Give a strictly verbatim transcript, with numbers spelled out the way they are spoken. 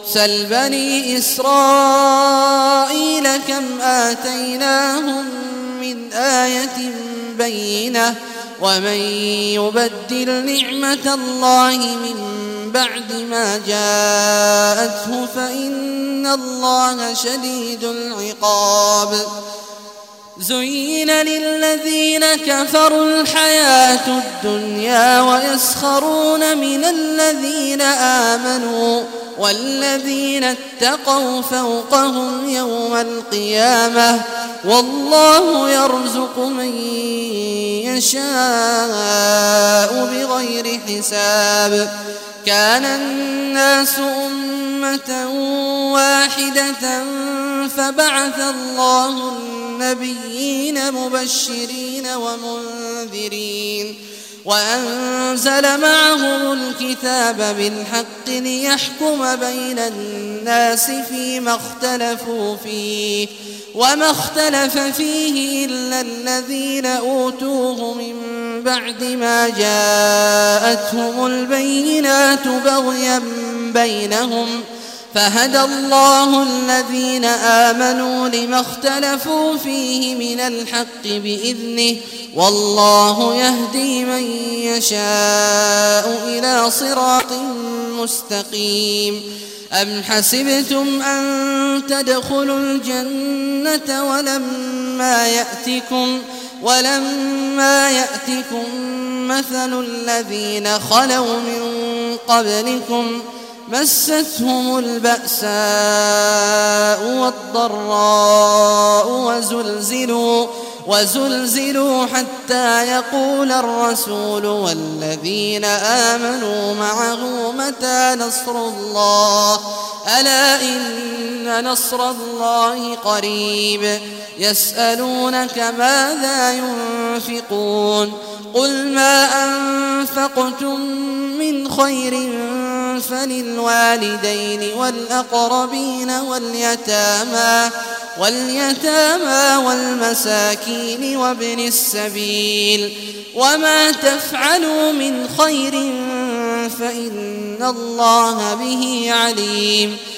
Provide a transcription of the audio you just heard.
سل بني إسرائيل كم آتيناهم من آية بينة ومن يبدل نعمة الله من بعد ما جاءته فإن الله شديد العقاب زين للذين كفروا الحياة الدنيا ويسخرون من الذين آمنوا والذين اتقوا فوقهم يوم القيامة والله يرزق من يشاء بغير حساب كان الناس أمة واحدة فبعث الله النبيين مبشرين ومنذرين وأنزل معهم الكتاب بالحق ليحكم بين الناس فيما اختلفوا فيه وما اختلف فيه إلا الذين أوتوه من بعد ما جاءتهم البينات بغيا بينهم فهدى الله الذين آمنوا لما اختلفوا فيه من الحق بإذنه والله يهدي من يشاء إلى صراط مستقيم أم حسبتم أن تدخلوا الجنة ولما يأتكم ولما يأتكم مثل الذين خلوا من قبلكم مستهم البأساء والضراء وزلزلوا وزلزلوا حتى يقول الرسول والذين آمنوا معه متى نصر الله ألا إن نصر الله قريب يسألونك ماذا ينفقون قل ما أنفقتم من خير فللوالدين والأقربين واليتامى واليتامى والمساكين وابن السبيل وما تفعلوا من خير فإن الله به عليم